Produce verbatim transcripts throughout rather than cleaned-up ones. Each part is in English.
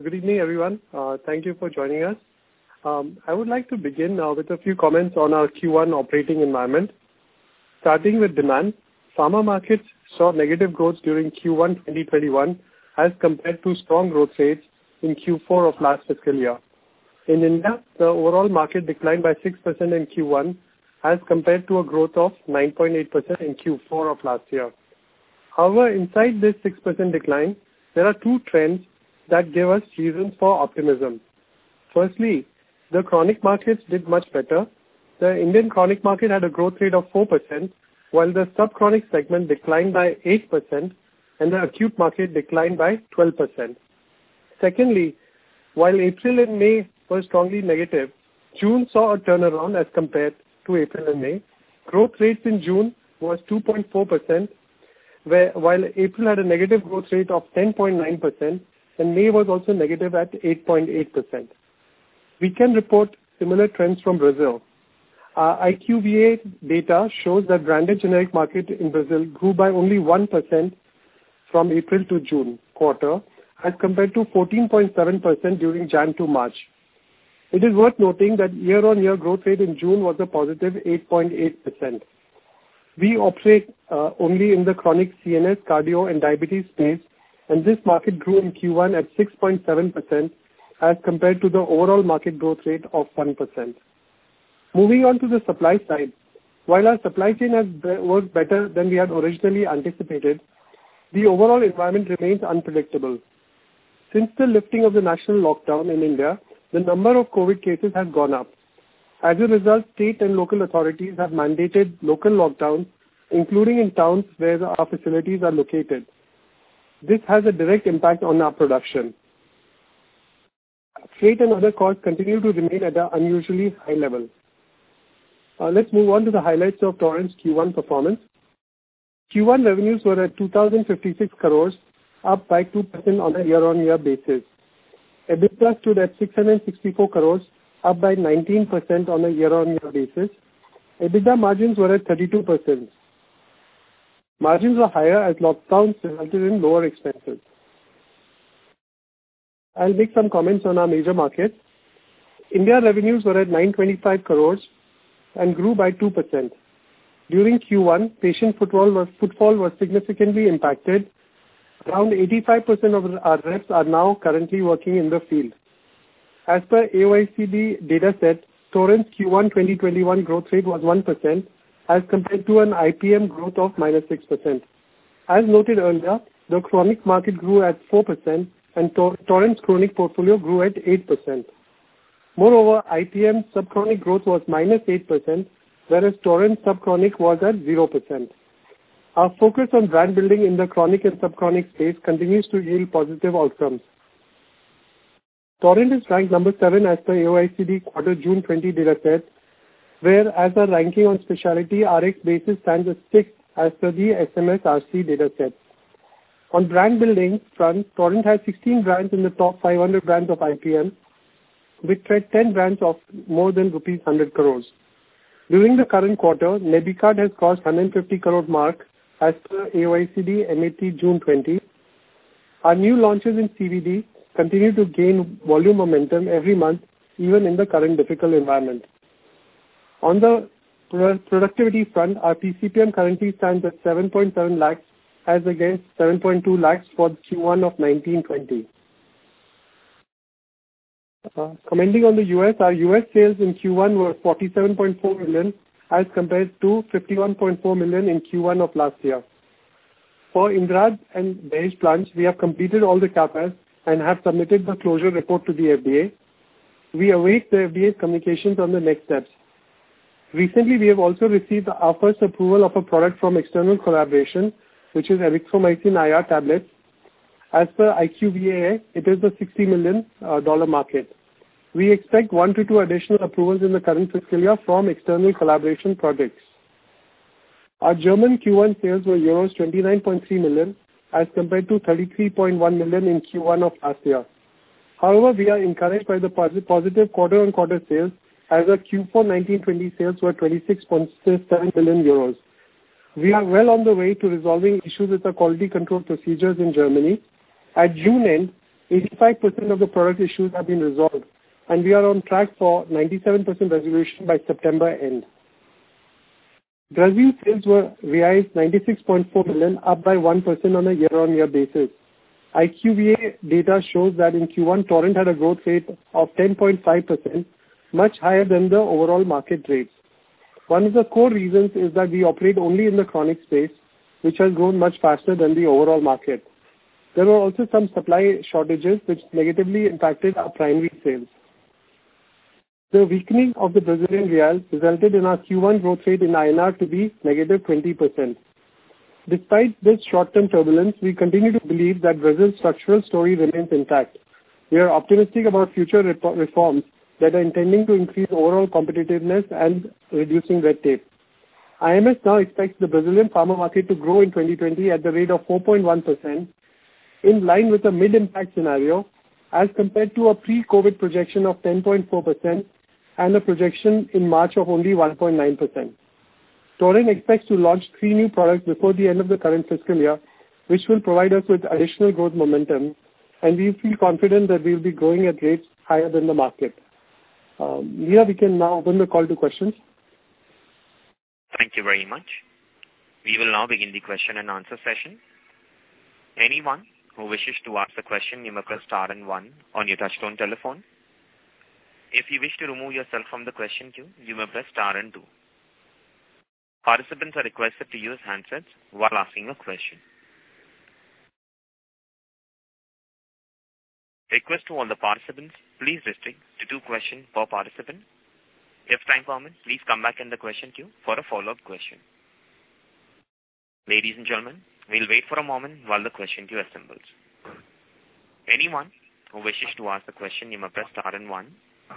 Good evening, everyone. Uh, thank you for joining us. Um, I would like to begin uh, with a few comments on our Q one operating environment. Starting with demand, pharma markets saw negative growth during Q one twenty twenty-one as compared to strong growth rates in Q four of last fiscal year. In India, the overall market declined by six percent in Q one as compared to a growth of nine point eight percent in Q four of last year. However, inside this six percent decline, there are two trends that give us reasons for optimism. Firstly, the chronic markets did much better. The Indian chronic market had a growth rate of four percent, while the subchronic segment declined by eight percent and the acute market declined by twelve percent. Secondly, while April and May were strongly negative, June saw a turnaround as compared to April and May. Growth rates in June was two point four percent, where, while April had a negative growth rate of ten point nine percent and May was also negative at eight point eight percent. We can report similar trends from Brazil. Our I Q V A data shows that branded generic market in Brazil grew by only one percent from April to June quarter as compared to fourteen point seven percent during January to March. It is worth noting that year-on-year growth rate in June was a positive eight point eight percent. We operate uh, only in the chronic C N S, cardio and diabetes space, and this market grew in Q one at six point seven percent as compared to the overall market growth rate of one percent. Moving on to the supply side, while our supply chain has worked better than we had originally anticipated, the overall environment remains unpredictable. Since the lifting of the national lockdown in India, the number of COVID cases has gone up. As a result, state and local authorities have mandated local lockdowns, including in towns where our facilities are located. This has a direct impact on our production. Freight and other costs continue to remain at an unusually high level. Uh, let's move on to the highlights of Torrent's Q one performance. Q one revenues were at two thousand fifty-six crores, up by two percent on a year-on-year basis. EBITDA stood at six hundred sixty-four crores, up by nineteen percent on a year-on-year basis. EBITDA margins were at thirty-two percent. Margins were higher as lockdowns resulted in lower expenses. I'll make some comments on our major markets. India revenues were at nine hundred twenty-five crores and grew by two percent. During Q one, patient footfall was, footfall was significantly impacted. Around eighty-five percent of our reps are now currently working in the field. As per A O I C D data set, Torrent's Q one twenty twenty-one growth rate was one percent as compared to an I P M growth of minus six percent. As noted earlier, the chronic market grew at four percent and Tor- Torrent's chronic portfolio grew at eight percent. Moreover, I P M subchronic growth was minus eight percent, whereas Torrent subchronic was at zero percent. Our focus on brand building in the chronic and subchronic space continues to yield positive outcomes. Torrent is ranked number seven as per A O I C D quarter June twenty data set, where as our ranking on specialty R X basis stands at sixth as per the S M S R C data set. On brand building front, Torrent has sixteen brands in the top five hundred brands of I P M, with ten brands of more than rupees one hundred crores. During the current quarter, Nebicard has crossed one hundred fifty crore mark as per A O I C D M A T June twenty. Our new launches in C B D continue to gain volume momentum every month, even in the current difficult environment. On the pro- productivity front, our P C P M currently stands at seven point seven lakhs as against seven point two lakhs for Q one of nineteen twenty. Uh, commenting on the U S, our U S sales in Q one were forty-seven point four million as compared to fifty-one point four million in Q one of last year. For Indrad and Dahej plants, we have completed all the CAPAs and have submitted the closure report to the F D A. We await the F D A's communications on the next steps. Recently, we have also received our first approval of a product from external collaboration, which is erythromycin I R tablets. As per I Q V A, it is a sixty million dollars market. We expect one to two additional approvals in the current fiscal year from external collaboration projects. Our German Q one sales were euros twenty-nine point three million as compared to thirty-three point one million in Q one of last year. However, we are encouraged by the positive quarter-on-quarter sales as our Q four nineteen twenty sales were twenty-six point seven million euros. We are well on the way to resolving issues with the quality control procedures in Germany. At June end, eighty-five percent of the product issues have been resolved, and we are on track for ninety-seven percent resolution by September end. Brazil sales were realized ninety-six point four million, up by one percent on a year-on-year basis. I Q V A data shows that in Q one, Torrent had a growth rate of ten point five percent, much higher than the overall market rates. One of the core reasons is that we operate only in the chronic space, which has grown much faster than the overall market. There were also some supply shortages which negatively impacted our primary sales. The weakening of the Brazilian real resulted in our Q one growth rate in I N R to be negative twenty percent. Despite this short-term turbulence, we continue to believe that Brazil's structural story remains intact. We are optimistic about future reforms that are intending to increase overall competitiveness and reducing red tape. I M S now expects the Brazilian pharma market to grow in twenty twenty at the rate of four point one percent, in line with a mid-impact scenario, as compared to a pre-COVID projection of ten point four percent and a projection in March of only one point nine percent. Torrent expects to launch three new products before the end of the current fiscal year, which will provide us with additional growth momentum, and we feel confident that we will be growing at rates higher than the market. Um, here we can now open the call to questions. Thank you very much. We will now begin the question and answer session. Anyone who wishes to ask a question, you may press star and one on your touchtone telephone. If you wish to remove yourself from the question queue, you may press star and two. Participants are requested to use handsets while asking a question. Request to all the participants, please restrict to two questions per participant. If time permits, please come back in the question queue for a follow-up question. Ladies and gentlemen, we'll wait for a moment while the question queue assembles. Anyone who wishes to ask a question, you may press star and one.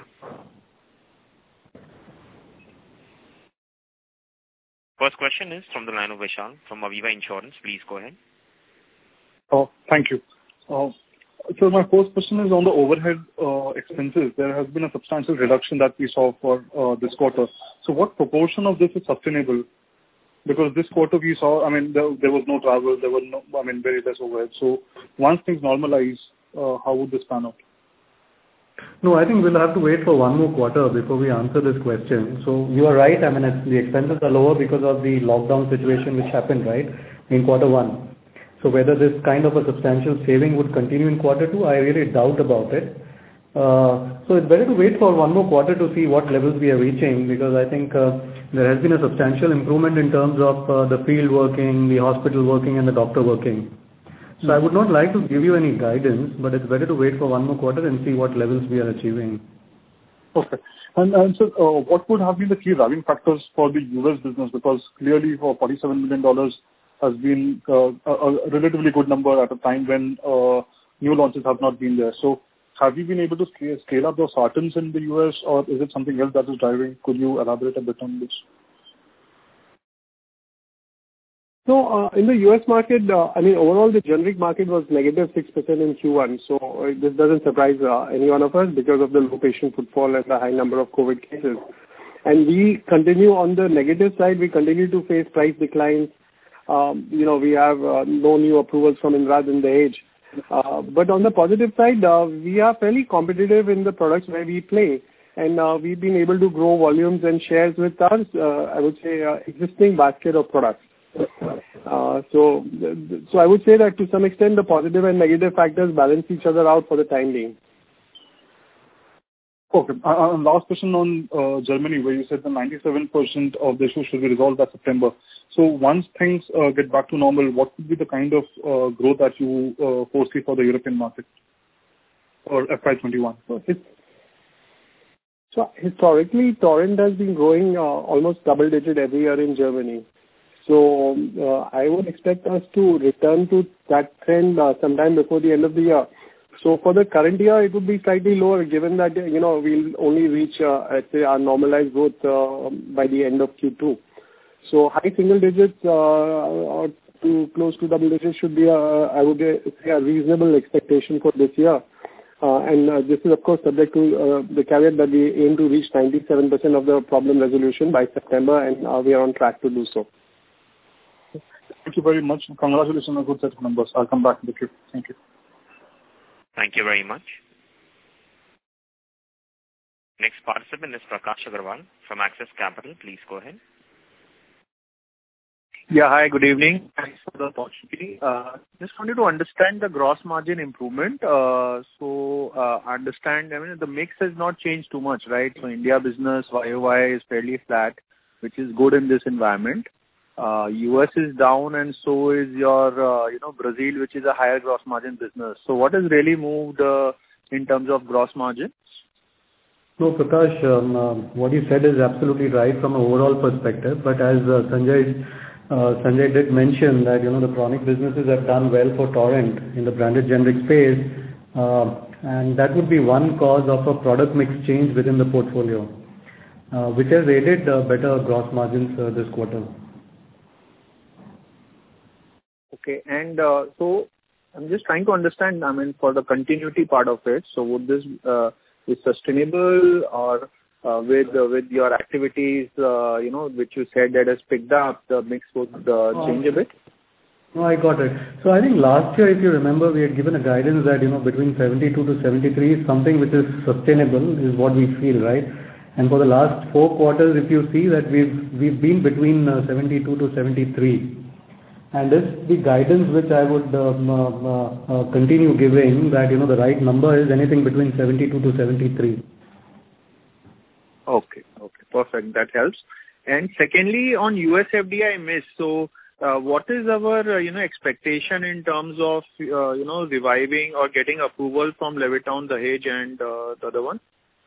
First question is from the line of Vishal from Aviva Insurance. Please go ahead. Oh, thank you. Uh, so my first question is on the overhead uh, expenses. There has been a substantial reduction that we saw for uh, this quarter. So what proportion of this is sustainable? Because this quarter we saw, I mean, there, there was no travel, there was no, I mean, very less overhead. So once things normalize, uh, how would this pan out? No, I think we'll have to wait for one more quarter before we answer this question. So you are right. I mean, it's, the expenses are lower because of the lockdown situation which happened, right, in quarter one. So whether this kind of a substantial saving would continue in quarter two, I really doubt about it. Uh, so it's better to wait for one more quarter to see what levels we are reaching, because I think uh, there has been a substantial improvement in terms of uh, the field working, the hospital working and the doctor working. So I would not like to give you any guidance, but it's better to wait for one more quarter and see what levels we are achieving. Okay. And, and so uh, what would have been the key driving factors for the U S business? Because clearly for forty-seven million dollars has been uh, a, a relatively good number at a time when uh, new launches have not been there. So have you been able to scale, scale up those sartans in the U S, or is it something else that is driving? Could you elaborate a bit on this? So uh, in the U S market, uh, I mean, overall the generic market was negative six percent in Q one. So uh, this doesn't surprise uh, any one of us because of the low patient footfall and the high number of COVID cases. And we continue on the negative side. We continue to face price declines. Um, you know, we have uh, no new approvals from Indrad in the age. Uh, but on the positive side, uh, we are fairly competitive in the products where we play. And uh, we've been able to grow volumes and shares with our, uh, I would say, uh, existing basket of products. Uh, so, so I would say that to some extent the positive and negative factors balance each other out for the time being. Okay. Uh, and last question on uh, Germany, where you said the ninety-seven percent of the issues should be resolved by September. So once things uh, get back to normal, what would be the kind of uh, growth that you uh, foresee for the European market or F Y twenty-one? So, so historically, Torrent has been growing uh, almost double digit every year in Germany. So uh, I would expect us to return to that trend uh, sometime before the end of the year. So for the current year, it would be slightly lower, given that, you know, we'll only reach, uh, let's say, our normalized growth uh, by the end of Q two. So high single digits uh, or to close to double digits should be, a, I would say, a reasonable expectation for this year. Uh, and uh, this is, of course, subject to uh, the caveat that we aim to reach ninety-seven percent of the problem resolution by September, and uh, we are on track to do so. Thank you very much. Congratulations on a good set of numbers. I'll come back in the queue. Thank you. Thank you very much. Next participant is Prakash Agarwal from Axis Capital. Please go ahead. Yeah, hi, good evening. Thanks for the opportunity. Uh, just wanted to understand the gross margin improvement. Uh, so, uh, understand, I mean, the mix has not changed too much, right? So, India business, Y O Y is fairly flat, which is good in this environment. Uh, U S is down and so is your, uh, you know, Brazil, which is a higher gross margin business. So, what has really moved uh, in terms of gross margin? No, Prakash, um, uh, what you said is absolutely right from an overall perspective. But as uh, Sanjay uh, Sanjay did mention that, you know, the chronic businesses have done well for Torrent in the branded generic space, uh, and that would be one cause of a product mix change within the portfolio, uh, which has aided uh, better gross margins uh, this quarter. Okay, and uh, so I'm just trying to understand, I mean, for the continuity part of it, so would this uh, be sustainable or uh, with uh, with your activities, uh, you know, which you said that has picked up, the mix would uh, change a bit? No, I got it. So I think last year, if you remember, we had given a guidance that, you know, between seventy-two to seventy-three is something which is sustainable, is what we feel, right? And for the last four quarters, if you see that we've we've been between uh, seventy-two to seventy-three. And this the guidance which I would um, uh, uh, continue giving, that, you know, the right number is anything between seventy-two to seventy-three. Okay, okay, perfect. That helps. And secondly, on U S F D A, I missed. So, uh, what is our, uh, you know, expectation in terms of, uh, you know, reviving or getting approval from Levittown, Dahej, and uh, the other one?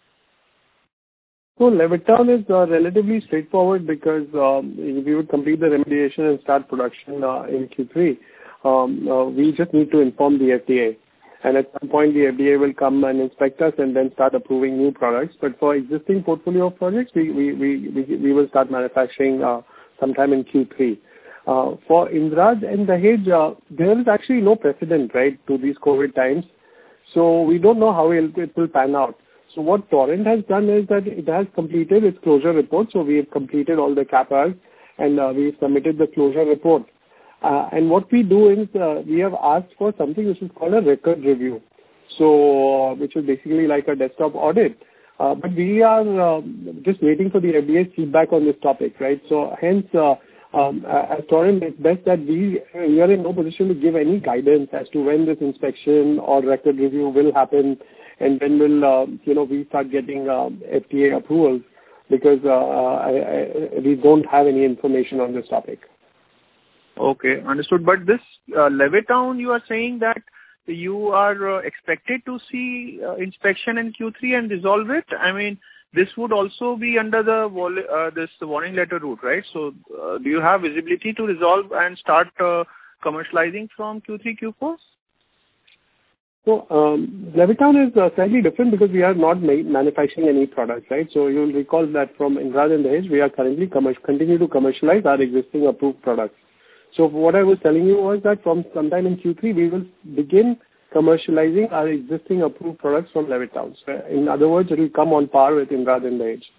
So Levittown is uh, relatively straightforward because um, we would complete the remediation and start production uh, in Q three. Um, uh, we just need to inform the F D A. And at some point, the F D A will come and inspect us and then start approving new products. But for existing portfolio of projects, we we we we, we will start manufacturing uh, sometime in Q three. Uh, for Indrad and Dahej, uh, there is actually no precedent, right, to these COVID times. So we don't know how it, it will pan out. So what Torrent has done is that it has completed its closure report. So we have completed all the C A P As and uh, we have submitted the closure report. Uh, and what we do is uh, we have asked for something which is called a record review. So uh, which is basically like a desktop audit. Uh, but we are uh, just waiting for the F D A's feedback on this topic, right? So hence, uh, um, as Torrent, it's best that we, we are in no position to give any guidance as to when this inspection or record review will happen. And when will, uh, you know, we start getting um, F D A approvals, because uh, I, I, we don't have any information on this topic. Okay, understood. But this uh, Levittown, you are saying that you are uh, expected to see uh, inspection in Q three and resolve it? I mean, this would also be under the vol- uh, this warning letter route, right? So uh, do you have visibility to resolve and start uh, commercializing from Q three, Q four? So, um, Levittown is uh, slightly different because we are not ma- manufacturing any products, right? So, you will recall that from Indrad and Dahej, we are currently commer- continue to commercialize our existing approved products. So, what I was telling you was that from sometime in Q three, we will begin commercializing our existing approved products from Levittown. So, in other words, it will come on par with Indrad and Dahej.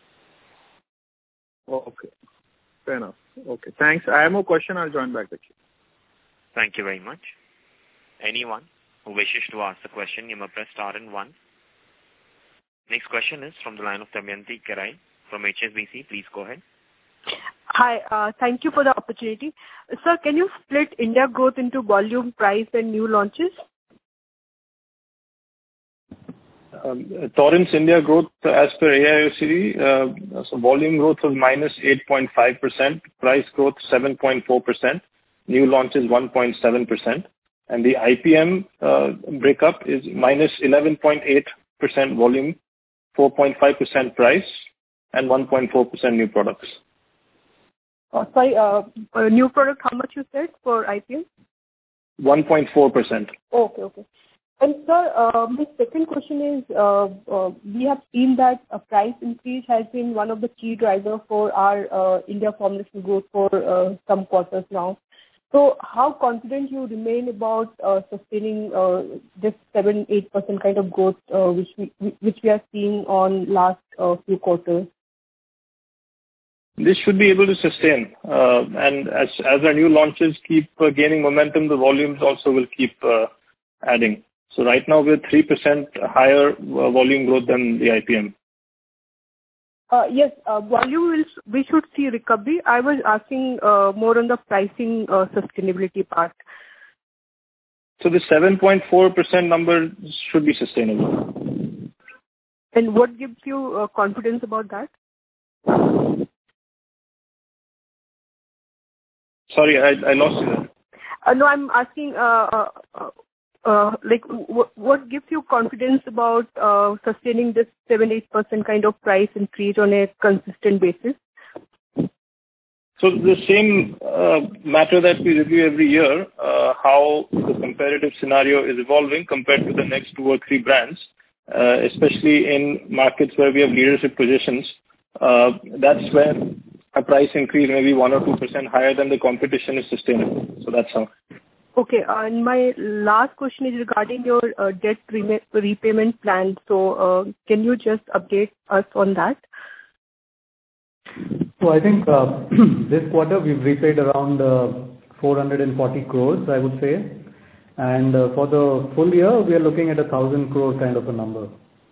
Okay, fair enough. Okay, thanks. I have no question. I'll join back with you. Thank you very much. Anyone who wishes to ask the question, you may press star and one. Next question is from the line of Damayanti Kerai from H S B C. Please go ahead. Hi, uh, thank you for the opportunity. Sir, can you split India growth into volume, price, and new launches? Um, Torrent's India growth as per A I O C D, uh, so volume growth was minus eight point five percent, price growth seven point four percent, new launches one point seven percent. And the I P M uh, breakup is minus eleven point eight percent volume, four point five percent price, and one point four percent new products. Oh, sorry, uh, uh, new product, how much you said for I P M? one point four percent. Okay, okay. And sir, uh, my second question is, uh, uh, we have seen that a price increase has been one of the key drivers for our uh, India formulation growth for uh, some quarters now. So how confident you remain about uh, sustaining uh, this seven to eight percent kind of growth uh, which we which we are seeing on last uh, few quarters? This should be able to sustain. Uh, and as as our new launches keep uh, gaining momentum, the volumes also will keep uh, adding. So right now we're three percent higher uh, volume growth than the I P M. Uh, yes, uh, volume will, we should see recovery. I was asking uh, more on the pricing uh, sustainability part. So the seven point four percent number should be sustainable. And what gives you uh, confidence about that? Sorry, I, I lost you there. Uh, no, I'm asking, uh, uh, uh, like, w- what gives you confidence about uh, sustaining this seven to eight percent kind of price increase on a consistent basis? So the same uh, matter that we review every year, uh, how the competitive scenario is evolving compared to the next two or three brands, uh, especially in markets where we have leadership positions. Uh, that's where a price increase maybe one or two percent higher than the competition is sustainable. So that's how. Okay, uh, and my last question is regarding your uh, debt re- repayment plan. So uh, can you just update us on that? So I think uh, this quarter we've repaid around uh, four hundred forty crores, I would say. And uh, for the full year, we are looking at a one thousand crore kind of a number.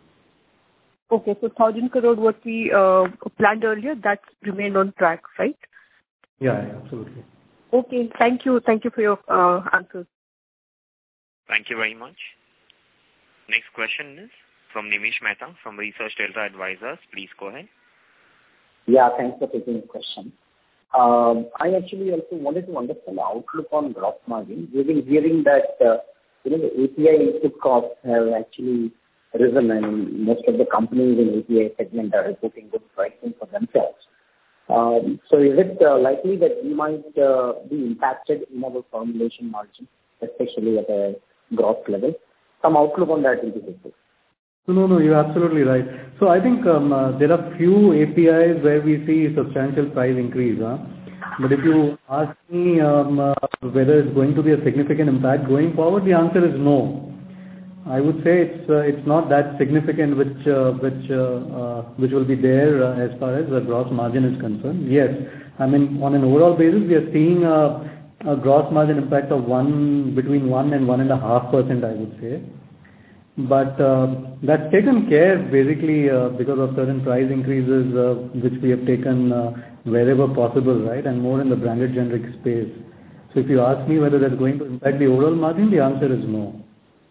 Okay, so one thousand crore what we uh, planned earlier, that's remained on track, right? Yeah, yeah, absolutely. Okay, thank you. Thank you for your uh, answers. Thank you very much. Next question is from Nimish Mehta from Research Delta Advisors. Please go ahead. Yeah, thanks for taking the question. Um, I actually also wanted to understand the outlook on gross margin. We've been hearing that uh, you know the A P I input costs have actually risen, and most of the companies in A P I segment are reporting good pricing for themselves. Um, so is it uh, likely that we might uh, be impacted in our formulation margin, especially at a gross level? Some outlook on that will be helpful. No, no, you're absolutely right. So I think um, uh, there are few A P Is where we see substantial price increase. Huh? But if you ask me um, uh, whether it's going to be a significant impact going forward, the answer is no. I would say it's uh, it's not that significant, which uh, which uh, uh, which will be there uh, as far as the gross margin is concerned. Yes, I mean on an overall basis, we are seeing a, a gross margin impact of one between one and one and a half percent, I would say. But uh, that's taken care basically uh, because of certain price increases uh, which we have taken uh, wherever possible, right, and more in the branded generic space. So if you ask me whether that's going to impact the overall margin, the answer is no.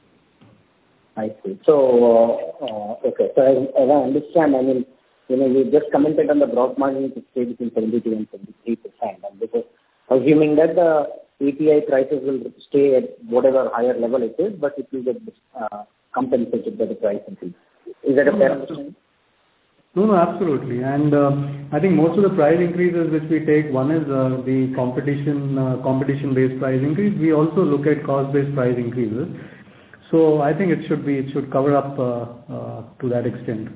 I see. So, uh, uh, okay. So as, as I understand, I mean, you know, you just commented on the gross margin to stay between seventy-two and seventy-three percent, and this is assuming that the A P I prices will stay at whatever higher level it is, but it will get uh, compensated by the price increase. Is that a fair understanding? No, no, absolutely. And uh, I think most of the price increases which we take, one is uh, the competition uh, competition-based price increase. We also look at cost-based price increases. So I think it should be it should cover up uh, uh, to that extent.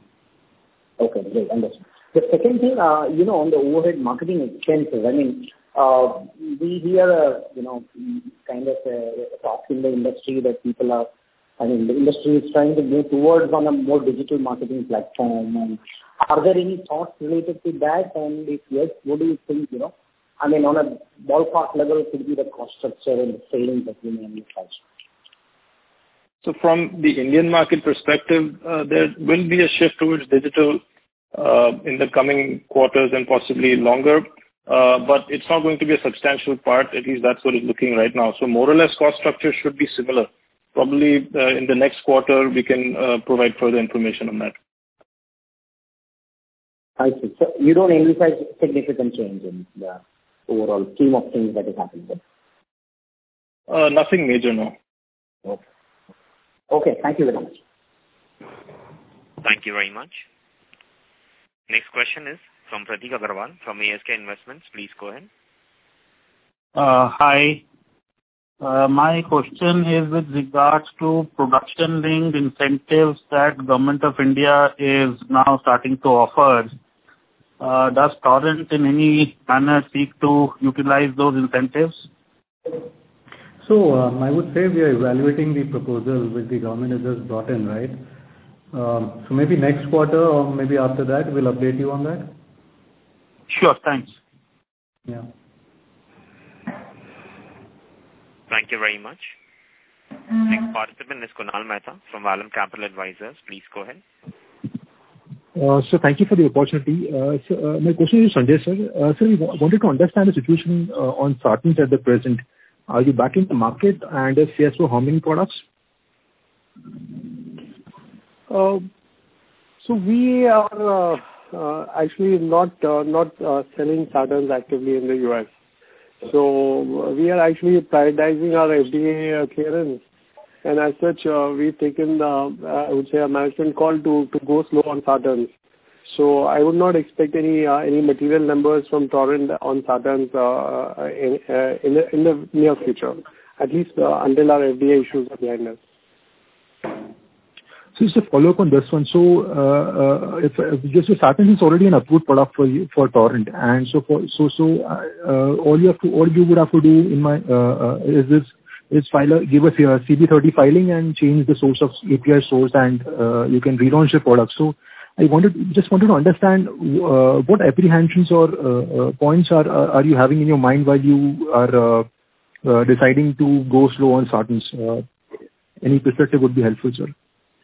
Okay, great, understood. The second thing, uh, you know, on the overhead marketing expenses, I mean, uh, we hear, uh, you know, kind of a talk in the industry that people are, I mean, the industry is trying to move towards on a more digital marketing platform. And are there any thoughts related to that? And if yes, what do you think, you know, I mean, on a ballpark level, could be the cost structure and the savings that you may envisage? So from the Indian market perspective, uh, there will be a shift towards digital uh, in the coming quarters and possibly longer, uh, but it's not going to be a substantial part. At least that's what it's looking right now. So more or less cost structure should be similar. Probably uh, in the next quarter, we can uh, provide further information on that. I see. So you don't envisage significant change in the overall scheme of things that is happening there? Uh, nothing major, no. Okay. Okay, thank you very much. Thank you very much. Next question is from Pratik Agarwal from A S K Investments. Please go ahead. Uh, hi. Uh, my question is with regards to production-linked incentives that Government of India is now starting to offer. Uh, does Torrent in any manner seek to utilize those incentives? So um, I would say we are evaluating the proposal which the government has just brought in, right? Um, so maybe next quarter or maybe after that, we'll update you on that. Sure, thanks. Yeah. Thank you very much. Next participant is Kunal Mehta from Valum Capital Advisors. Please go ahead. Uh, so thank you for the opportunity. Uh, so, uh, my question is Sanjay sir. Uh, sir, we wanted to understand the situation uh, on sartans at the present. Are you back in the market, and if yes, so how many products? Uh, so we are uh, uh, actually not uh, not uh, selling sartans actively in the U S. So uh, we are actually prioritizing our F D A uh, clearance. And as such, uh, we've taken, uh, I would say, a management call to, to go slow on sartans. So I would not expect any uh, any material numbers from Torrent on sartans uh, in, uh, in, the, in the near future, at least uh, until our F D A issues are behind us. So just a follow-up on this one. So uh, uh, if, if just sartans is already an approved product for you, for Torrent, and so for so so uh, all you have to all you would have to do in my uh, uh, is this. is file a, give us your C B thirty filing and change the source of A P I source, and uh, you can relaunch the product. So I wanted just wanted to understand uh, what apprehensions or uh, uh, points are uh, are you having in your mind while you are uh, uh, deciding to go slow on sartans? Uh, any perspective would be helpful, sir.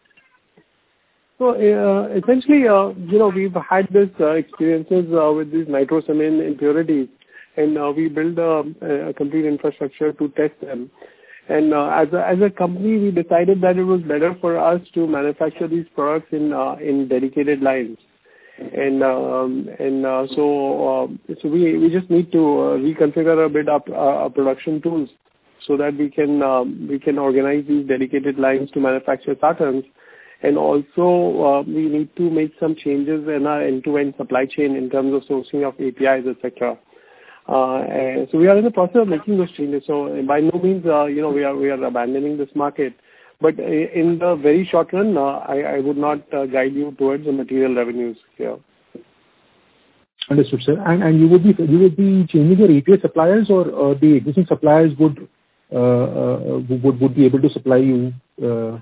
So uh, essentially, uh, you know, we've had this uh, experiences uh, with these nitrosamine impurities, and uh, we build a, a complete infrastructure to test them. And uh, as a, as a company, we decided that it was better for us to manufacture these products in uh, in dedicated lines. And um, and uh, so uh, so we we just need to uh, reconfigure a bit up our, our production tools so that we can um, we can organize these dedicated lines to manufacture sartans. And also uh, we need to make some changes in our end-to-end supply chain in terms of sourcing of A P Is, et cetera. Uh, and so we are in the process of making those changes. So by no means, uh, you know, we are we are abandoning this market. But in the very short run, uh, I, I would not uh, guide you towards the material revenues here. Understood, sir. And and you would be you would be changing your A P I suppliers, or uh, the existing suppliers would uh, uh, would would be able to supply you. Uh...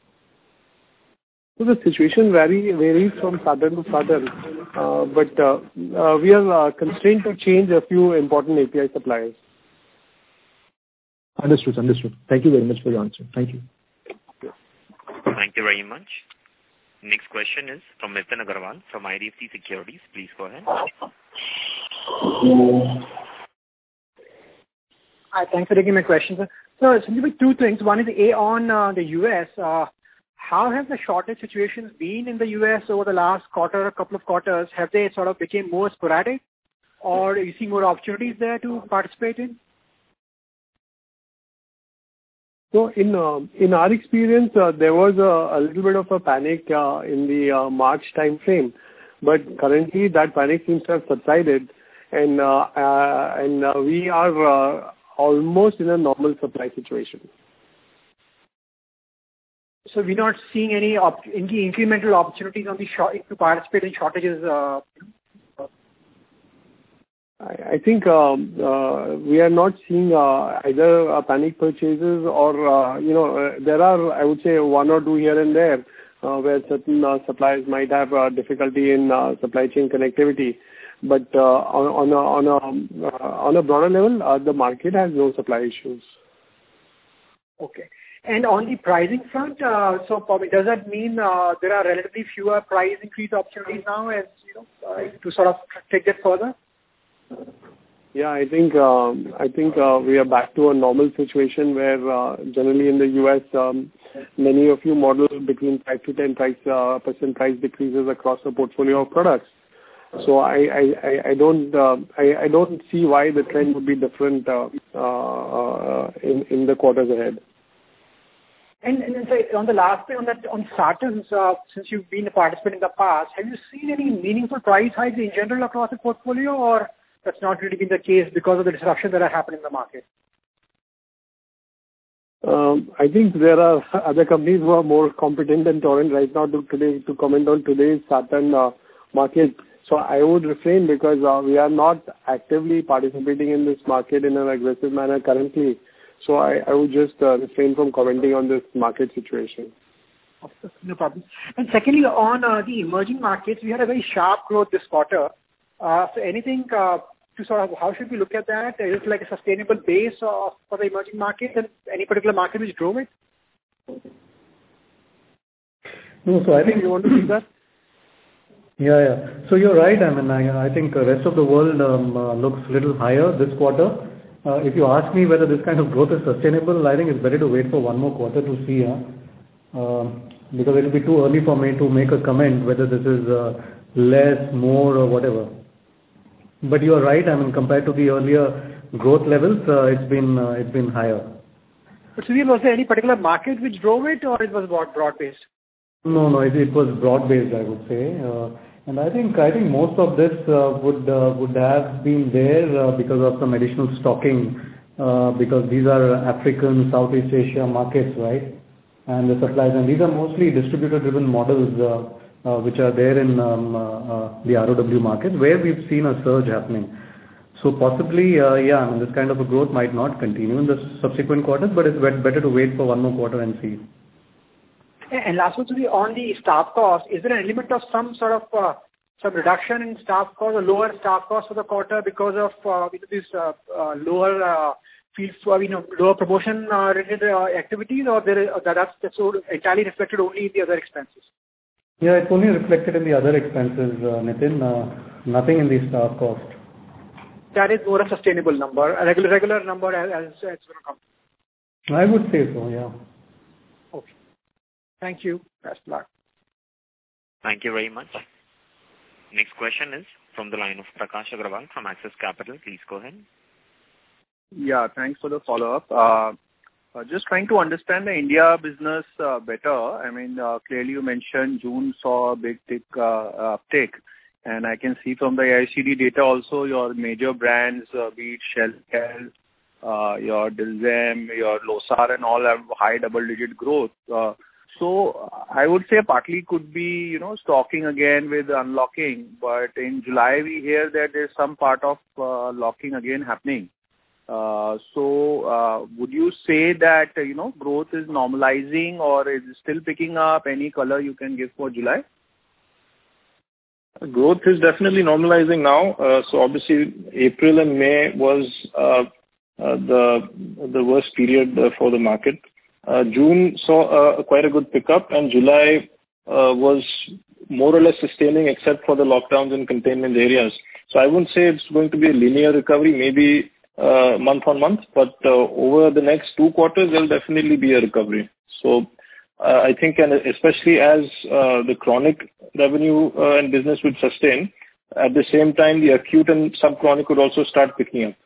So the situation vary, varies from sartan to sartan, uh, but uh, uh, we are uh, constrained to change a few important A P I suppliers. Understood, understood. Thank you very much for your answer. Thank you. Thank you very much. Next question is from Nitin Agarwal from I D F C Securities. Please go ahead. Hi, thanks for taking my question, sir. So it's going to be two things. One is A, on uh, the U S. Uh, How have the shortage situations been in the U S over the last quarter, a couple of quarters? Have they sort of become more sporadic, or do you see more opportunities there to participate in? So in uh, in our experience, uh, there was a, a little bit of a panic uh, in the uh, March time frame, but currently that panic seems to have subsided, and uh, uh, and uh, we are uh, almost in a normal supply situation. So we're not seeing any op- any incremental opportunities on the short to participate in shortages. Uh, I, I think um, uh, we are not seeing uh, either uh, panic purchases or uh, you know uh, there are, I would say, one or two here and there uh, where certain uh, suppliers might have uh, difficulty in uh, supply chain connectivity. But uh, on, on a on a uh, on a broader level, uh, the market has no supply issues. Okay. And on the pricing front, uh, so probably does that mean uh, there are relatively fewer price increase opportunities now, as you know, uh, to sort of take that further? Yeah, I think um, I think uh, we are back to a normal situation where uh, generally in the U S, um, many of you model between five to ten price uh, percent price decreases across the portfolio of products. So I I, I don't uh, I, I don't see why the trend would be different uh, uh, in in the quarters ahead. And, and then, so on the last bit on that on sartans, uh, since you've been a participant in the past, have you seen any meaningful price hikes in general across the portfolio, or that's not really been the case because of the disruption that are happening in the market? Um, I think there are other companies who are more competent than Torrent right now to today to comment on today's sartan uh, market. So I would refrain because uh, we are not actively participating in this market in an aggressive manner currently. So I, I would just uh, refrain from commenting on this market situation. No problem. And secondly, on uh, the emerging markets, we had a very sharp growth this quarter. Uh, so anything uh, to sort of, how should we look at that? Is it like a sustainable base of, for the emerging markets, and any particular market which drove it? No, so I think you want to see that? Yeah, yeah. So you're right. I mean, I, I think the rest of the world um, uh, looks a little higher this quarter. Uh, if you ask me whether this kind of growth is sustainable, I think it's better to wait for one more quarter to see. Huh? Uh, because it will be too early for me to make a comment whether this is uh, less, more, or whatever. But you are right. I mean, compared to the earlier growth levels, uh, it's been uh, it's been higher. But Sudhir, was there any particular market which drove it, or it was broad broad based? No, no, it, it was broad based, I would say. Uh, and I think I think most of this uh, would uh, would have been there uh, because of some additional stocking, uh, because these are African, Southeast Asia markets, right? And the supplies, and these are mostly distributor-driven models, uh, uh, which are there in um, uh, uh, the R O W market, where we've seen a surge happening. So possibly, uh, yeah, I mean, this kind of a growth might not continue in the subsequent quarters, but it's better to wait for one more quarter and see. And last one, on the staff cost, is there an element of some sort of uh, some reduction in staff cost or lower staff cost for the quarter because of uh, this uh, uh, lower uh, fees, uh, you know, lower promotion uh, related uh, activities, or there uh, that's that's entirely reflected only in the other expenses? Yeah, it's only reflected in the other expenses, uh, Nitin. Uh, nothing in the staff cost. That is more a sustainable number, a regular regular number as, as it's going to come. I would say so. Yeah. Okay. Thank you. Best luck. Thank you very much. Next question is from the line of Prakash Agarwal from Axis Capital. Please go ahead. Yeah, thanks for the follow-up. Uh, uh, just trying to understand the India business uh, better. I mean, uh, clearly you mentioned June saw a big tick, uh, uptake, and I can see from the A I C D data also your major brands, uh, be it Shell, uh, your Dilzem, your Losar, and all have high double-digit growth. Uh, So I would say partly could be, you know, stocking again with unlocking, but in July we hear that there's some part of uh, locking again happening. Uh, so uh, would you say that, uh, you know, growth is normalizing or is it still picking up? Any color you can give for July? Growth is definitely normalizing now. Uh, so obviously April and May was uh, uh, the the worst period uh, for the market. Uh, June saw uh, quite a good pickup, and July uh, was more or less sustaining except for the lockdowns in containment areas. So I wouldn't say it's going to be a linear recovery, maybe uh, month on month, but uh, over the next two quarters, there'll definitely be a recovery. So uh, I think, and especially as uh, the chronic revenue uh, and business would sustain, at the same time, the acute and subchronic would also start picking up.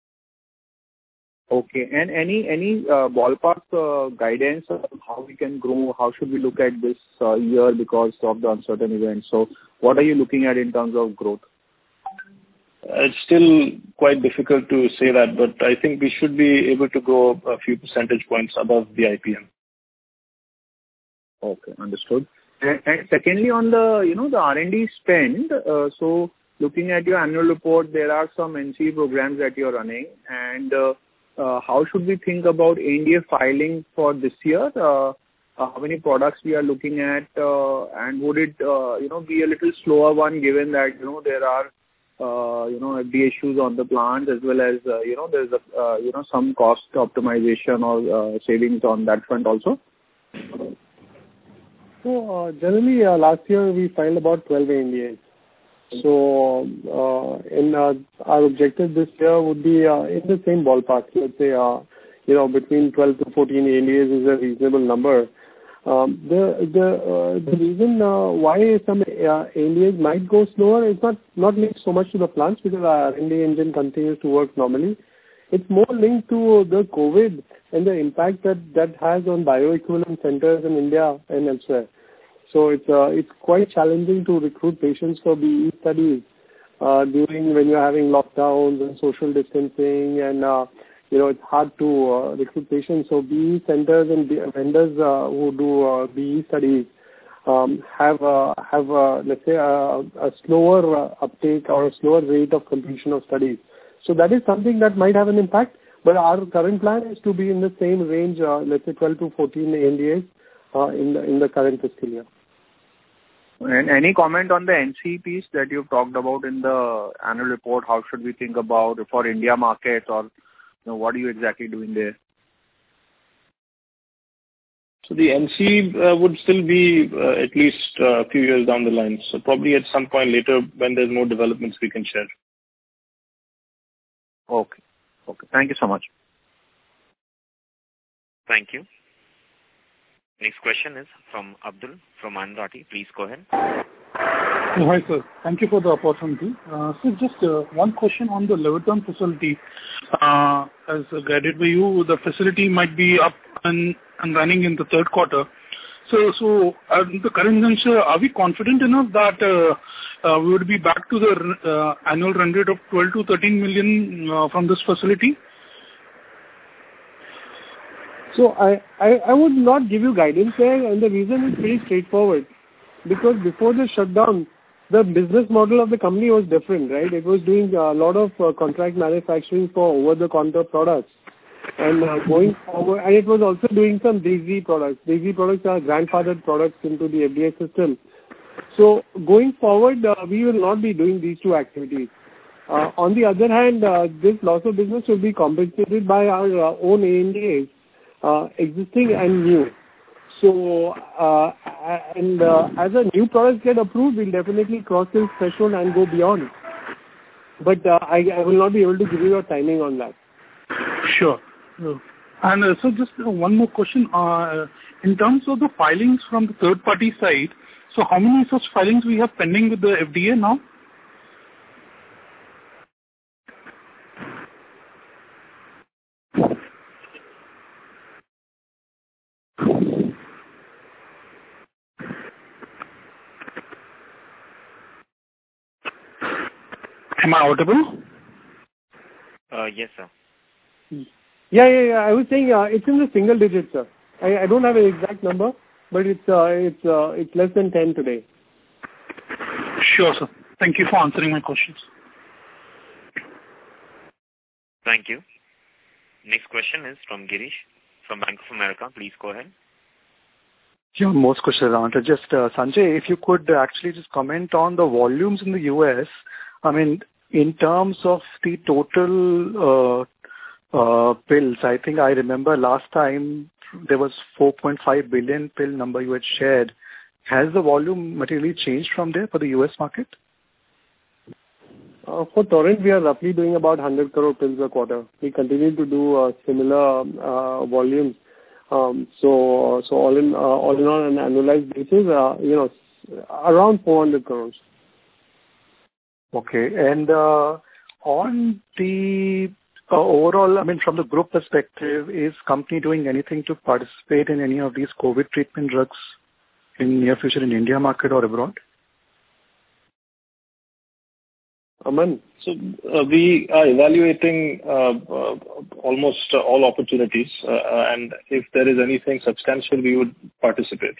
Okay. And any any uh, ballpark uh, guidance on how we can grow? How should we look at this uh, year because of the uncertain events? So what are you looking at in terms of growth? It's still quite difficult to say that, but I think we should be able to grow a few percentage points above the I P M. Okay, understood. And, and secondly, on the, you know, the R and D spend, uh, so looking at your annual report, there are some N C E programs that you're running, and uh, Uh, how should we think about A N D A filing for this year? Uh, uh, how many products we are looking at, uh, and would it, uh, you know, be a little slower one given that, you know, there are, uh, you know, F D A issues on the plant as well as, uh, you know, there's a, uh, you know, some cost optimization or uh, savings on that front also? So uh, generally, uh, last year we filed about twelve A N D As. So, uh, in uh, our objective this year would be uh, in the same ballpark. Let's say, uh, you know, between twelve to fourteen A N D As is a reasonable number. Um, the the uh, the reason uh, why some uh, A N D As might go slower is not not linked so much to the plants because our R and D engine continues to work normally. It's more linked to the COVID and the impact that that has on bioequivalent centers in India and elsewhere. So it's uh, it's quite challenging to recruit patients for B E studies uh, during when you're having lockdowns and social distancing, and uh, you know it's hard to uh, recruit patients. So B E centers and vendors uh, who do uh, B E studies um, have uh, have uh, let's say a, a slower uh, uptake or a slower rate of completion of studies. So that is something that might have an impact. But our current plan is to be in the same range, uh, let's say twelve to fourteen A N D As uh, in the in the current fiscal year. And any comment on the N C E piece that you've talked about in the annual report? How should we think about it for India market, or you know, what are you exactly doing there? So the N C E uh, would still be uh, at least uh, a few years down the line. So probably at some point later when there's more developments we can share. Okay. Okay. Thank you so much. Thank you. Next question is from Abdul from Anand Rathi. Please go ahead. Oh, hi, sir. Thank you for the opportunity. Uh, so just uh, one question on the Leverton facility. Uh, as guided by you, the facility might be up and, and running in the third quarter. So, so at the current juncture, are we confident enough that uh, uh, we would be back to the uh, annual run rate of twelve to thirteen million uh, from this facility? So I, I, I would not give you guidance there, and the reason is pretty straightforward. Because before the shutdown, the business model of the company was different, right? It was doing a lot of uh, contract manufacturing for over-the-counter products. And uh, going forward, and it was also doing some D Z products. D Z products are grandfathered products into the F D A system. So going forward, uh, we will not be doing these two activities. Uh, on the other hand, uh, this loss of business will be compensated by our uh, own A N D As. Uh, existing and new. So, uh, and uh, as a new products get approved, we'll definitely cross this threshold and go beyond. But uh, I, I will not be able to give you a timing on that. Sure. And uh, so just uh, one more question. Uh, in terms of the filings from the third party side, so how many such filings we have pending with the F D A now? Am I audible? Uh, yes, sir. Yeah, yeah, yeah. I was saying uh, it's in the single digits, sir. I, I don't have an exact number, but it's uh, it's uh, it's less than ten today. Sure, sir. Thank you for answering my questions. Thank you. Next question is from Girish from Bank of America. Please go ahead. Yeah, most questions are answered. Just uh, Sanjay, if you could actually just comment on the volumes in the U S. I mean, in terms of the total uh, uh, pills, I think I remember last time there was four point five billion pill number you had shared. Has the volume materially changed from there for the U S market? Uh, for Torrent, we are roughly doing about one hundred crore pills a quarter. We continue to do uh, similar uh, volumes. Um, so, so all in uh, all in on an annualized basis, uh, you know, around four hundred crores. Okay. And uh, on the uh, overall, I mean, from the group perspective, is company doing anything to participate in any of these COVID treatment drugs in near future in India market or abroad? Aman, so uh, we are evaluating uh, uh, almost uh, all opportunities, uh, and if there is anything substantial, we would participate.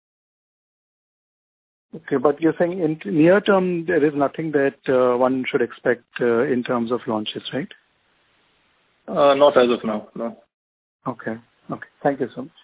Okay, but you're saying in near term, there is nothing that uh, one should expect uh, in terms of launches, right? Uh, not as of now, no. Okay. Okay. Thank you so much.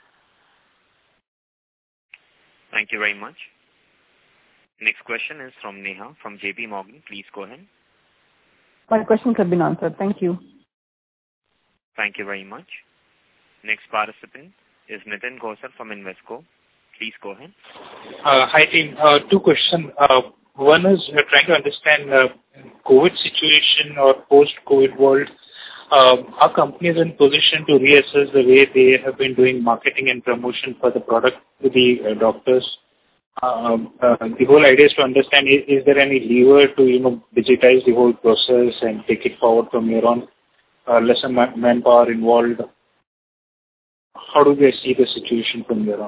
Thank you very much. Next question is from Neha from J P Morgan. Please go ahead. My questions have been answered. Thank you. Thank you very much. Next participant is Nitin Gosar from Invesco. Please go ahead. Uh, hi team. Uh, two questions. Uh, one is uh, trying to understand uh, COVID situation or post-COVID world. Uh, our company is in position to reassess the way they have been doing marketing and promotion for the product to the uh, doctors. Um, uh, the whole idea is to understand is, is there any lever to you know digitize the whole process and take it forward from here on? Uh, lesser man- manpower involved. How do they see the situation from here on?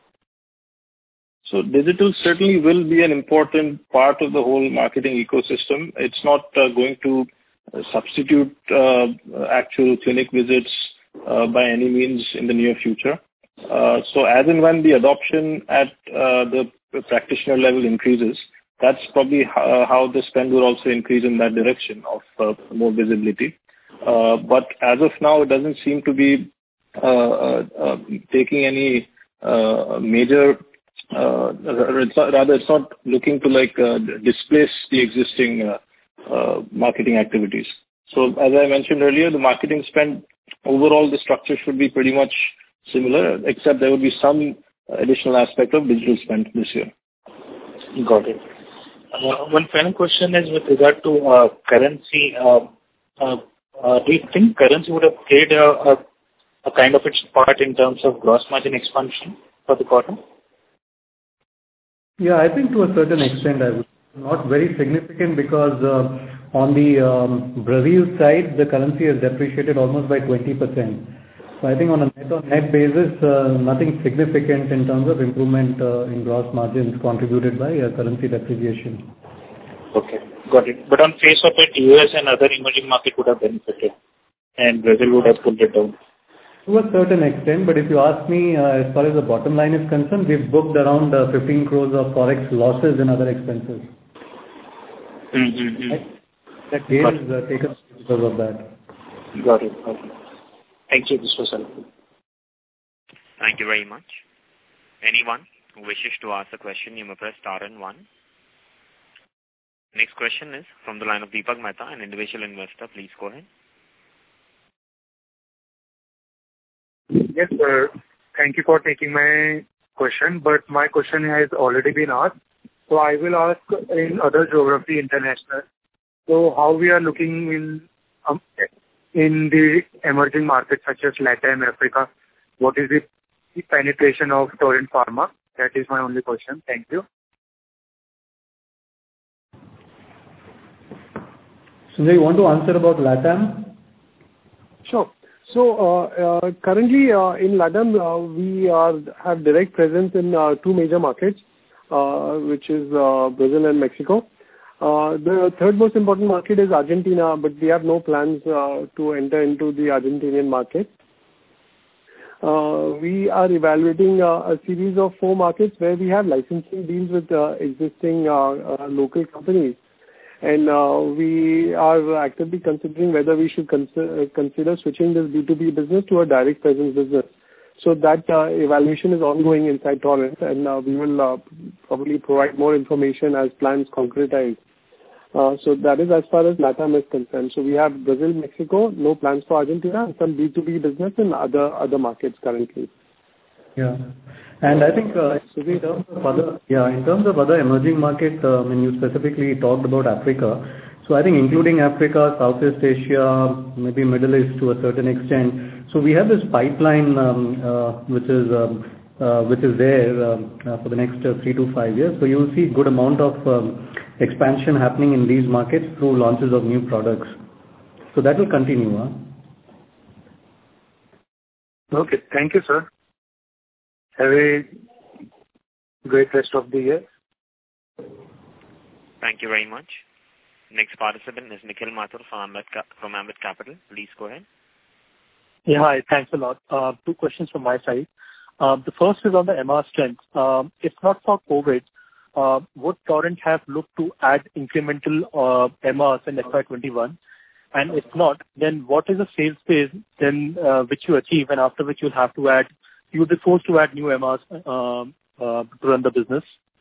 So digital certainly will be an important part of the whole marketing ecosystem. It's not uh, going to uh, substitute uh, actual clinic visits uh, by any means in the near future. Uh, so as and when the adoption at uh, the practitioner level increases, that's probably how, how the spend will also increase in that direction of uh, more visibility. Uh, but as of now, it doesn't seem to be uh, uh, uh, taking any uh, major uh, it's not, rather it's not looking to like uh, displace the existing uh, uh, marketing activities. So as I mentioned earlier, the marketing spend overall, the structure should be pretty much similar, except there would be some additional aspect of digital spend this year. Got it. Uh, one final question is with regard to uh, currency. Uh, uh, uh, do you think currency would have played a, a, a kind of its part in terms of gross margin expansion for the quarter? Yeah, I think to a certain extent, I would. Not very significant because uh, on the um, Brazil side, the currency has depreciated almost by twenty percent. So I think on a net on net basis, uh, nothing significant in terms of improvement uh, in gross margins contributed by uh, currency depreciation. Okay, got it. But on face of it, U S and other emerging market would have benefited, and Brazil would have pulled it down. To a certain extent, but if you ask me, uh, as far as the bottom line is concerned, we've booked around uh, fifteen crores of forex losses in other expenses. Mm-hmm. That gain is uh, taken because of that. Got it. Got it. Thank you. This was helpful. Thank you very much. Anyone who wishes to ask a question, you may press star and one. Next question is from the line of Deepak Mehta, an individual investor. Please go ahead. Yes, sir. Thank you for taking my question, but my question has already been asked. So I will ask in other geography international. So how we are looking in um, in the emerging markets such as Latin Africa, what is the penetration of Torrent Pharma? That is my only question. Thank you. Sanjay, you want to answer about LATAM? Sure. So uh, uh, currently uh, in LATAM, uh, we are, have direct presence in uh, two major markets, uh, which is uh, Brazil and Mexico. Uh, the third most important market is Argentina, but we have no plans uh, to enter into the Argentinian market. Uh, we are evaluating uh, a series of four markets where we have licensing deals with uh, existing uh, uh, local companies. And uh, we are actively considering whether we should consider, consider switching this B two B business to a direct presence business. So that uh, evaluation is ongoing inside Torrent, and uh, we will uh, probably provide more information as plans concretize. Uh, so that is as far as LATAM is concerned. So we have Brazil, Mexico, no plans for Argentina, and some B two B business in other other markets currently. Yeah. And I think uh, in terms of other, yeah, in terms of other emerging markets, uh, when you specifically talked about Africa, so I think including Africa, Southeast Asia, maybe Middle East to a certain extent. So we have this pipeline um, uh, which is um, uh, which is there um, uh, for the next uh, three to five years. So you will see good amount of um, expansion happening in these markets through launches of new products. So that will continue. Huh? Okay. Thank you, sir. Have a great rest of the year. Thank you very much. Next participant is Nikhil Mathur from Ambit, from Ambit Capital. Please go ahead. Yeah, hi. Thanks a lot. Uh, two questions from my side. Uh, the first is on the M R strength. Um, if not for COVID, uh, would Torrent have looked to add incremental uh, M Rs in F Y twenty-one? And if not, then what is the sales pace then uh, which you achieve, and after which you'll have to add, you'll be forced to add new M Rs uh, uh, to run the business?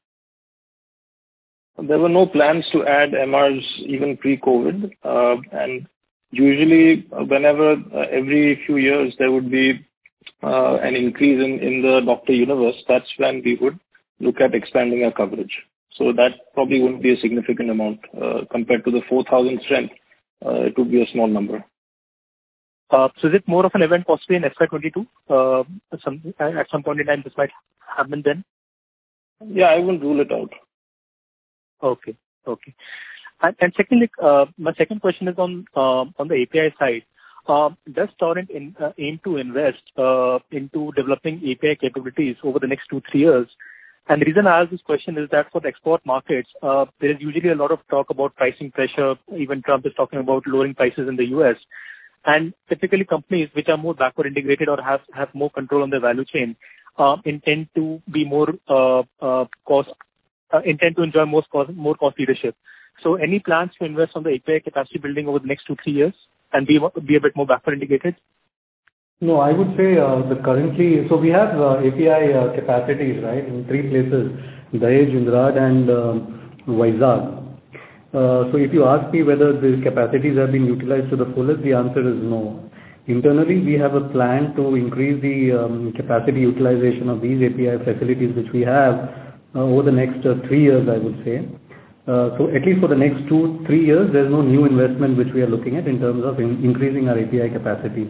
There were no plans to add M Rs even pre-COVID, uh, and usually whenever uh, every few years there would be uh, an increase in, in the doctor universe, that's when we would look at expanding our coverage. So that probably wouldn't be a significant amount uh, compared to the four thousand strength. Uh, it would be a small number. Uh, so is it more of an event possibly in F Y twenty-two? Uh, some, at some point in time this might happen then? Yeah, I wouldn't rule it out. Okay. Okay. And, and secondly, uh, my second question is on uh, on the A P I side. Uh, does Torrent in, uh, aim to invest uh, into developing A P I capabilities over the next two, three years? And the reason I ask this question is that for the export markets, uh, there is usually a lot of talk about pricing pressure. Even Trump is talking about lowering prices in the U S. And typically companies which are more backward integrated or have, have more control on the value chain uh, intend to be more uh, uh, cost, uh, intend to enjoy more cost, more cost leadership. So any plans to invest on the A P I capacity building over the next two, three years and be, be a bit more backward integrated? No, I would say uh, the currently, so we have uh, A P I uh, capacities, right, in three places, Dahej, Indrad and uh, Vizag. Uh, so if you ask me whether the capacities have been utilized to the fullest, the answer is no. Internally, we have a plan to increase the um, capacity utilization of these A P I facilities which we have uh, over the next uh, three years, I would say. Uh, so at least for the next two, three years, there's no new investment which we are looking at in terms of in increasing our A P I capacities.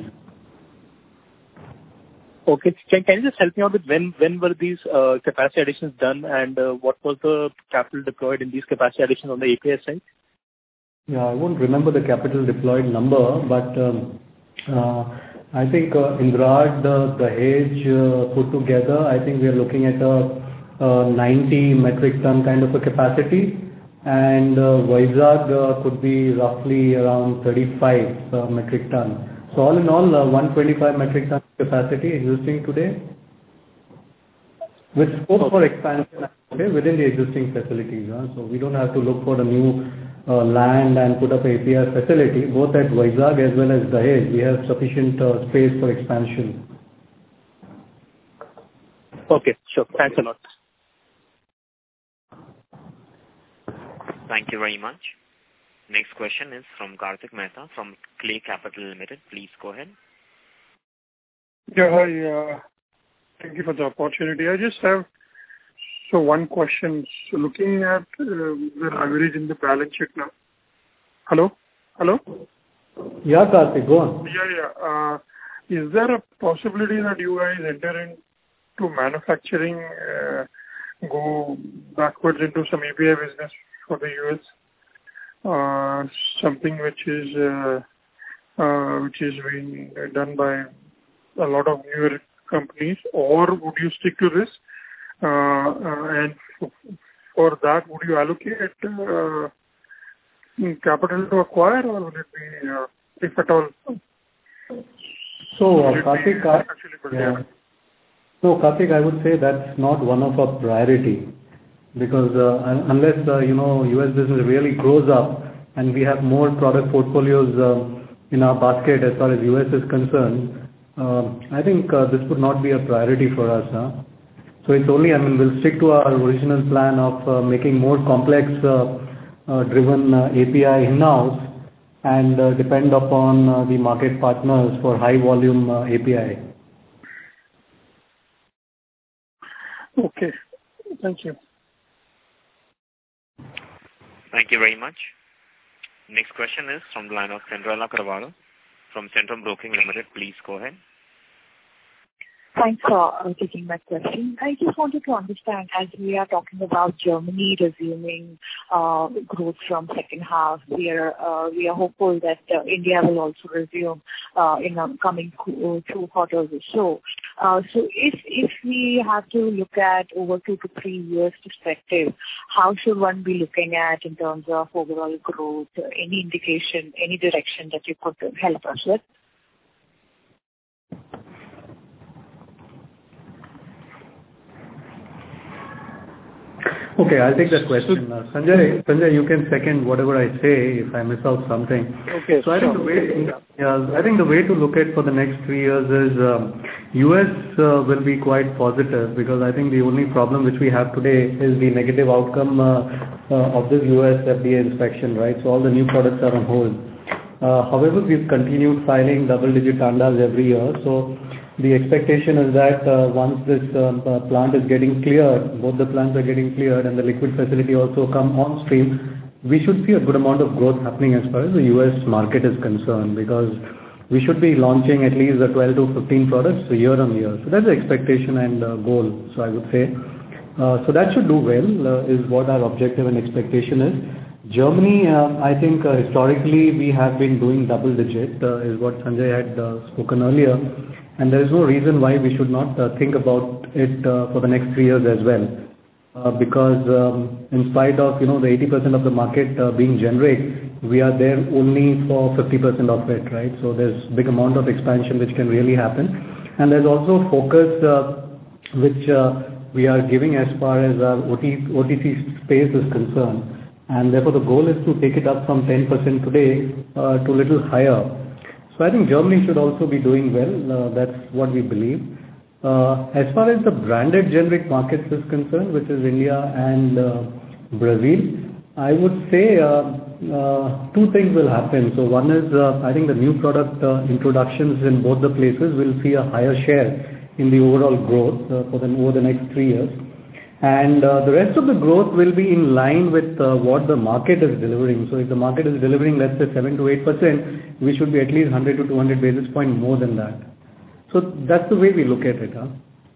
Okay. Can, can you just help me out with when when were these uh, capacity additions done and uh, what was the capital deployed in these capacity additions on the A P I side? Yeah, I won't remember the capital deployed number, but um, uh, I think uh, Indrad, uh, Dahej uh, put together, I think we are looking at a, a ninety metric ton kind of a capacity, and uh, Vizag uh, could be roughly around thirty-five uh, metric ton. So all in all, uh, one hundred twenty-five metric ton capacity existing today, with scope for expansion okay, within the existing facilities. Huh? So we don't have to look for the new uh, land and put up a A P I facility. Both at Vizag as well as Dahej, we have sufficient uh, space for expansion. Okay, sure. Thanks a lot. Thank you very much. Next question is from Kartik Mehta from Clay Capital Limited. Please go ahead. Yeah, hi. Uh, thank you for the opportunity. I just have so one question. So looking at uh, the leverage in the balance sheet now. Hello? Hello? Yeah, Kartik, go on. Yeah, yeah. Uh, is there a possibility that you guys enter into manufacturing, uh, go backwards into some A P I business for the U S? Uh, something which is uh, uh, which is being done by a lot of newer companies, or would you stick to this? Uh, uh, and f- for that, would you allocate uh, capital to acquire, or will it be, uh, if at all? So, uh, Kartik, uh, yeah. So, Kartik, I would say that's not one of our priority. Because uh, unless, uh, you know, U S business really grows up and we have more product portfolios uh, in our basket as far as U S is concerned, uh, I think uh, this would not be a priority for us. Huh? So it's only, I mean, we'll stick to our original plan of uh, making more complex uh, uh, driven uh, A P I in-house and uh, depend upon uh, the market partners for high volume uh, A P I. Okay. Thank you. Thank you very much. Next question is from the line of Cyndrella Carvalho from Centrum Broking Limited. Please go ahead. Thanks for uh, taking my question. I just wanted to understand, as we are talking about Germany resuming uh, growth from second half, we are uh, we are hopeful that uh, India will also resume uh, in the coming two quarters or so. Uh, so if if we have to look at over two to three years perspective, how should one be looking at in terms of overall growth? Any indication, any direction that you could help us with? Okay, I'll take that question. Uh, Sanjay, Sanjay, you can second whatever I say if I miss out something. Okay. So I think the way, yeah, I think the way to look at for the next three years is um, U S uh, will be quite positive, because I think the only problem which we have today is the negative outcome uh, uh, of this U S F D A inspection, right? So all the new products are on hold. Uh, however, we've continued filing double-digit ANDAs every year. So the expectation is that uh, once this uh, plant is getting cleared, both the plants are getting cleared and the liquid facility also come on stream, we should see a good amount of growth happening as far as the U S market is concerned, because we should be launching at least uh, twelve to fifteen products year on year. So that's the expectation and uh, goal, so I would say. Uh, so that should do well, uh, is what our objective and expectation is. Germany, uh, I think uh, historically we have been doing double digit, uh, is what Sanjay had uh, spoken earlier. And there is no reason why we should not uh, think about it uh, for the next three years as well. Uh, because um, in spite of, you know, the eighty percent of the market uh, being generic, we are there only for fifty percent of it, right? So there's big amount of expansion which can really happen. And there's also focus uh, which uh, we are giving as far as our O T C space is concerned. And therefore the goal is to take it up from ten percent today uh, to a little higher. So I think Germany should also be doing well. That's what we believe. As far as the branded generic markets is concerned, which is India and Brazil, I would say two things will happen. So one is, I think the new product introductions in both the places will see a higher share in the overall growth for the over the next three years. And uh, the rest of the growth will be in line with uh, what the market is delivering. So if the market is delivering, let's say seven to eight percent, we should be at least one hundred to two hundred basis points more than that. So that's the way we look at it. Huh?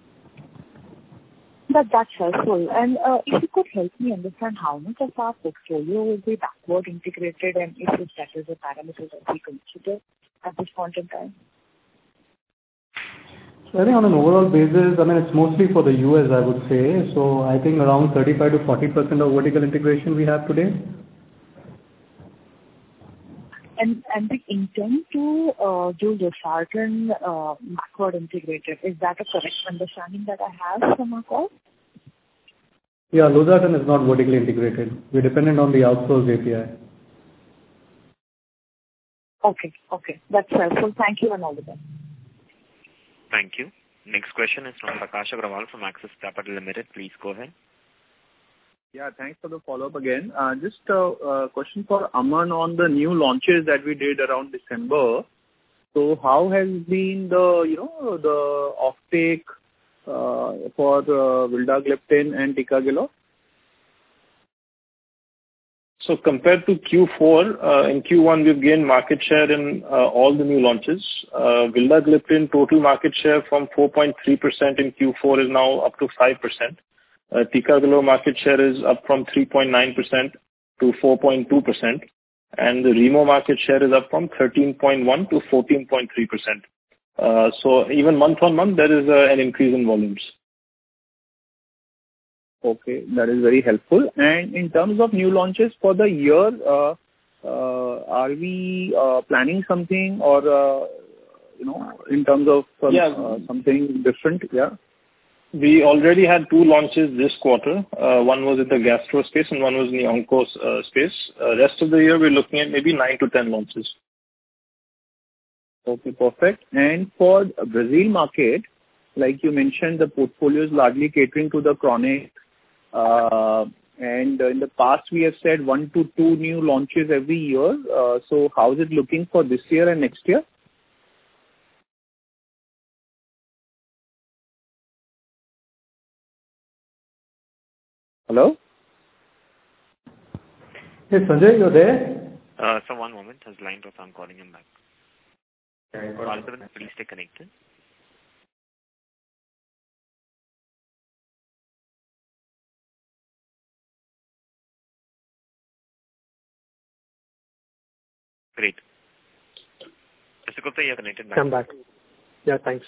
That, that's helpful. And uh, if you could help me understand how much of our portfolio will be backward integrated, and if that is a parameter that we consider at this point in time. So I think on an overall basis, I mean, it's mostly for the U S, I would say. So I think around thirty-five to forty percent of vertical integration we have today. And and the intent to uh, do Losartan uh, backward integrated, is that a correct understanding that I have from our call? Yeah, Losartan is not vertically integrated. We're dependent on the outsourced A P I. Okay, okay. That's helpful. Thank you and all the best. Thank you. Next question is from Prakash Agrawal from Axis Capital Limited. Please go ahead. Yeah, thanks for the follow-up again. Uh, just a uh, question for Aman on the new launches that we did around December. So how has been the, you know, the offtake uh, for uh, Vildagliptin and Ticagrelor? So compared to Q four, uh, in Q one we've gained market share in uh, all the new launches. Uh, Vildagliptin total market share from four point three percent in Q four is now up to five percent. Uh, Ticagrelor market share is up from three point nine percent to four point two percent. And the Remo market share is up from thirteen point one to fourteen point three percent. Uh, so even month on month there is uh, an increase in volumes. Okay, that is very helpful. And in terms of new launches for the year, uh, uh, are we uh, planning something or, uh, you know, in terms of um, yeah. uh, something different? Yeah. We already had two launches this quarter. Uh, one was in the gastro space and one was in the onco uh, space. Uh, rest of the year we're looking at maybe nine to ten launches. Okay, perfect. And for Brazil market, like you mentioned, the portfolio is largely catering to the chronic. Uh, and uh, in the past we have said one to two new launches every year. Uh, so how is it looking for this year and next year? Hello? Hey Sanjay, you're there? Uh, so one moment, his line dropped, I'm calling him back. Participants, please stay connected. Great. Mister Gupta, you're connected back. I'm back. Yeah, thanks.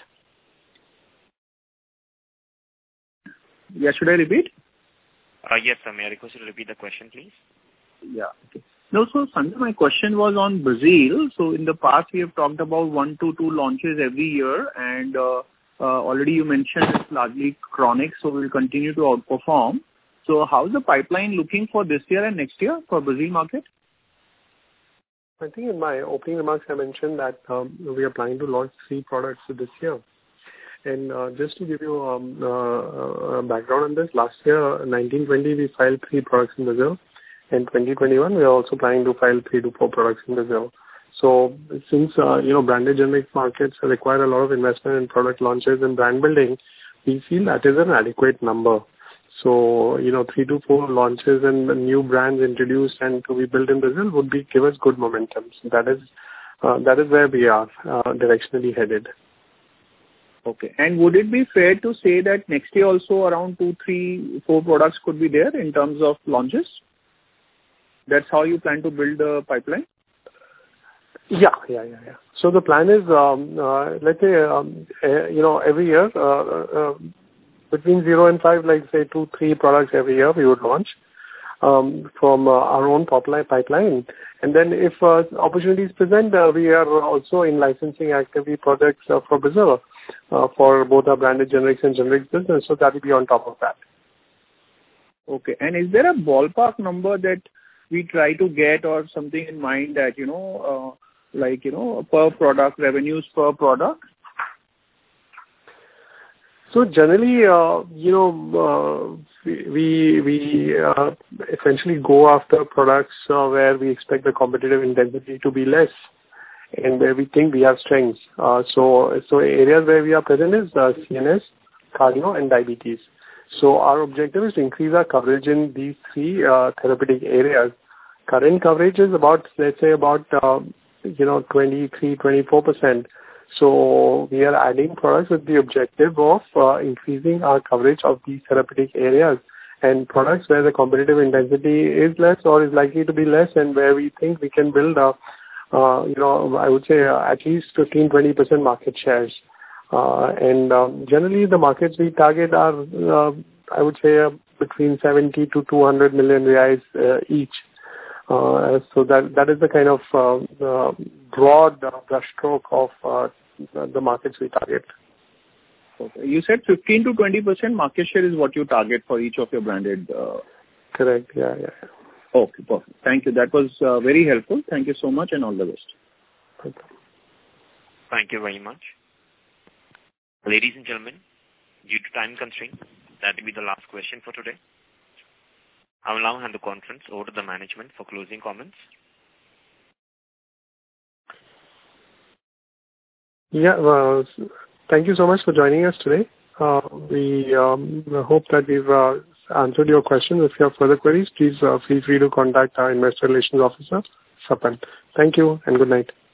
Yeah, should I repeat? Uh, yes, sir. May I request you to repeat the question, please? Yeah. Okay. No, so Sanjay, my question was on Brazil. So in the past, we have talked about one to two launches every year, and uh, uh, already you mentioned it's largely chronic, so we'll continue to outperform. So how's the pipeline looking for this year and next year for Brazil market? I think in my opening remarks, I mentioned that um, we are planning to launch three products this year. And uh, just to give you um, uh, a background on this, last year, nineteen twenty, we filed three products in Brazil. In twenty twenty-one, we are also planning to file three to four products in Brazil. So since, uh, you know, branded generic markets require a lot of investment in product launches and brand building, we feel that is an adequate number. So, you know, three to four launches and new brands introduced and to be built in Brazil would be give us good momentum. So that is uh, that is where we are uh, directionally headed. Okay. And would it be fair to say that next year also around two, three, four products could be there in terms of launches? That's how you plan to build the pipeline? Yeah, yeah, yeah, yeah. So the plan is, um, uh, let's say, um, uh, you know, every year, uh, uh, between zero and five, like say two, three products every year we would launch um, from uh, our own pipeline. And then if uh, opportunities present, uh, we are also in licensing activity projects uh, for Brazil uh, for both our branded generics and generics business. So that will be on top of that. Okay. And is there a ballpark number that we try to get or something in mind that, you know, like, you know, per product, revenues per product? So generally, uh, you know, uh, we we uh, essentially go after products uh, where we expect the competitive intensity to be less, and where we think we have strengths. Uh, so so areas where we are present is uh, C N S, cardio, and diabetes. So our objective is to increase our coverage in these three uh, therapeutic areas. Current coverage is about, let's say, about uh, you know twenty-three, twenty-four percent. So we are adding products with the objective of uh, increasing our coverage of these therapeutic areas, and products where the competitive intensity is less or is likely to be less, and where we think we can build a, uh, you know, I would say uh, at least fifteen, twenty percent market shares. Uh, and um, generally the markets we target are, uh, I would say, uh, between seventy to two hundred million reais uh, each. Uh, so that that is the kind of uh, uh, broad uh, brushstroke of uh, the markets we target. Okay. You said fifteen to twenty percent market share is what you target for each of your branded. Uh... Correct. Yeah, yeah. Okay, perfect. Thank you. That was uh, very helpful. Thank you so much, and all the best. Okay. Thank you very much. Ladies and gentlemen, due to time constraint, that will be the last question for today. I will now hand the conference over to the management for closing comments. Yeah, well, thank you so much for joining us today. Uh, we um, hope that we've uh, answered your questions. If you have further queries, please uh, feel free to contact our Investor Relations Officer, Sapan. Thank you and good night.